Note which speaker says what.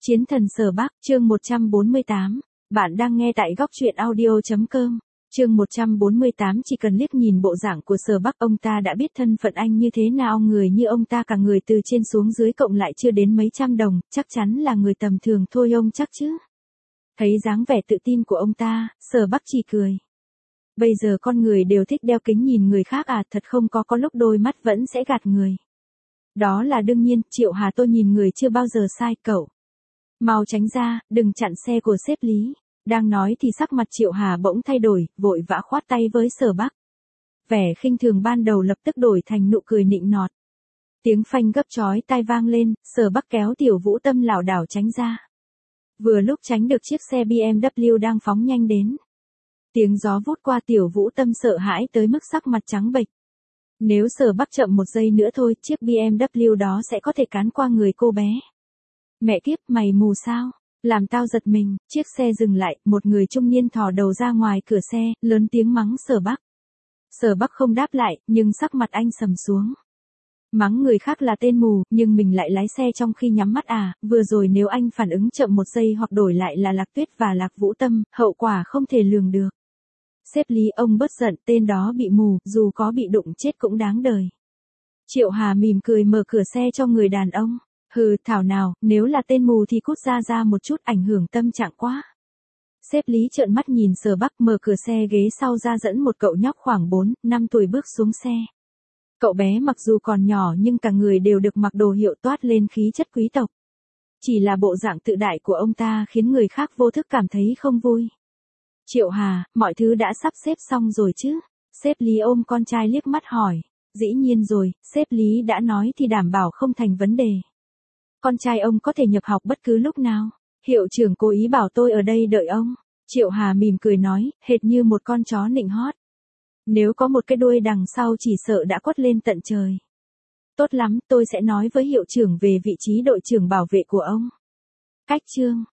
Speaker 1: Chiến thần Sở Bắc, chương 148. Bạn đang nghe tại góc truyện audio.com. Chương 148 chỉ cần liếc nhìn bộ dạng của Sở Bắc ông ta đã biết thân phận anh như thế nào, người như ông ta cả người từ trên xuống dưới cộng lại chưa đến mấy trăm đồng, chắc chắn là người tầm thường thôi ông chắc chứ. Thấy dáng vẻ tự tin của ông ta, Sở Bắc chỉ cười. Bây giờ con người đều thích đeo kính nhìn người khác à, thật không có lúc đôi mắt vẫn sẽ gạt người. Đó là đương nhiên, Triệu Hà tôi nhìn người chưa bao giờ sai, cậu. Mau tránh ra, đừng chặn xe của sếp Lý. Đang nói thì sắc mặt Triệu Hà bỗng thay đổi, vội vã khoát tay với Sở Bắc. Vẻ khinh thường ban đầu lập tức đổi thành nụ cười nịnh nọt. Tiếng phanh gấp chói tai vang lên, Sở Bắc kéo Tiểu Vũ Tâm lảo đảo tránh ra. Vừa lúc tránh được chiếc xe BMW đang phóng nhanh đến. Tiếng gió vút qua, Tiểu Vũ Tâm sợ hãi tới mức sắc mặt trắng bệch. Nếu Sở Bắc chậm một giây nữa thôi, chiếc BMW đó sẽ có thể cán qua người cô bé. Mẹ kiếp, mày mù sao? Làm tao giật mình. Chiếc xe dừng lại, một người trung niên thò đầu ra ngoài cửa xe, lớn tiếng mắng Sở Bắc. Sở Bắc không đáp lại, nhưng sắc mặt anh sầm xuống. Mắng người khác là tên mù, nhưng mình lại lái xe trong khi nhắm mắt à, vừa rồi nếu anh phản ứng chậm một giây hoặc đổi lại là Lạc Tuyết và Lạc Vũ Tâm, hậu quả không thể lường được. Sếp Lý, ông bớt giận, tên đó bị mù, dù có bị đụng chết cũng đáng đời. Triệu Hà mỉm cười mở cửa xe cho người đàn ông. Hừ, thảo nào, nếu là tên mù thì cút ra một chút, ảnh hưởng tâm trạng quá. Sếp Lý trợn mắt nhìn Sở Bắc, mở cửa xe ghế sau ra dẫn một cậu nhóc khoảng 4, 5 tuổi bước xuống xe. Cậu bé mặc dù còn nhỏ nhưng cả người đều được mặc đồ hiệu toát lên khí chất quý tộc. Chỉ là bộ dạng tự đại của ông ta khiến người khác vô thức cảm thấy không vui. Triệu Hà, mọi thứ đã sắp xếp xong rồi chứ? Sếp Lý ôm con trai liếc mắt hỏi. Dĩ nhiên rồi, sếp Lý đã nói thì đảm bảo không thành vấn đề. Con trai ông có thể nhập học bất cứ lúc nào. Hiệu trưởng cố ý bảo tôi ở đây đợi ông. Triệu Hà mỉm cười nói, hệt như một con chó nịnh hót. Nếu có một cái đuôi đằng sau chỉ sợ đã quất lên tận trời. Tốt lắm, tôi sẽ nói với hiệu trưởng về vị trí đội trưởng bảo vệ của ông. Cách chương.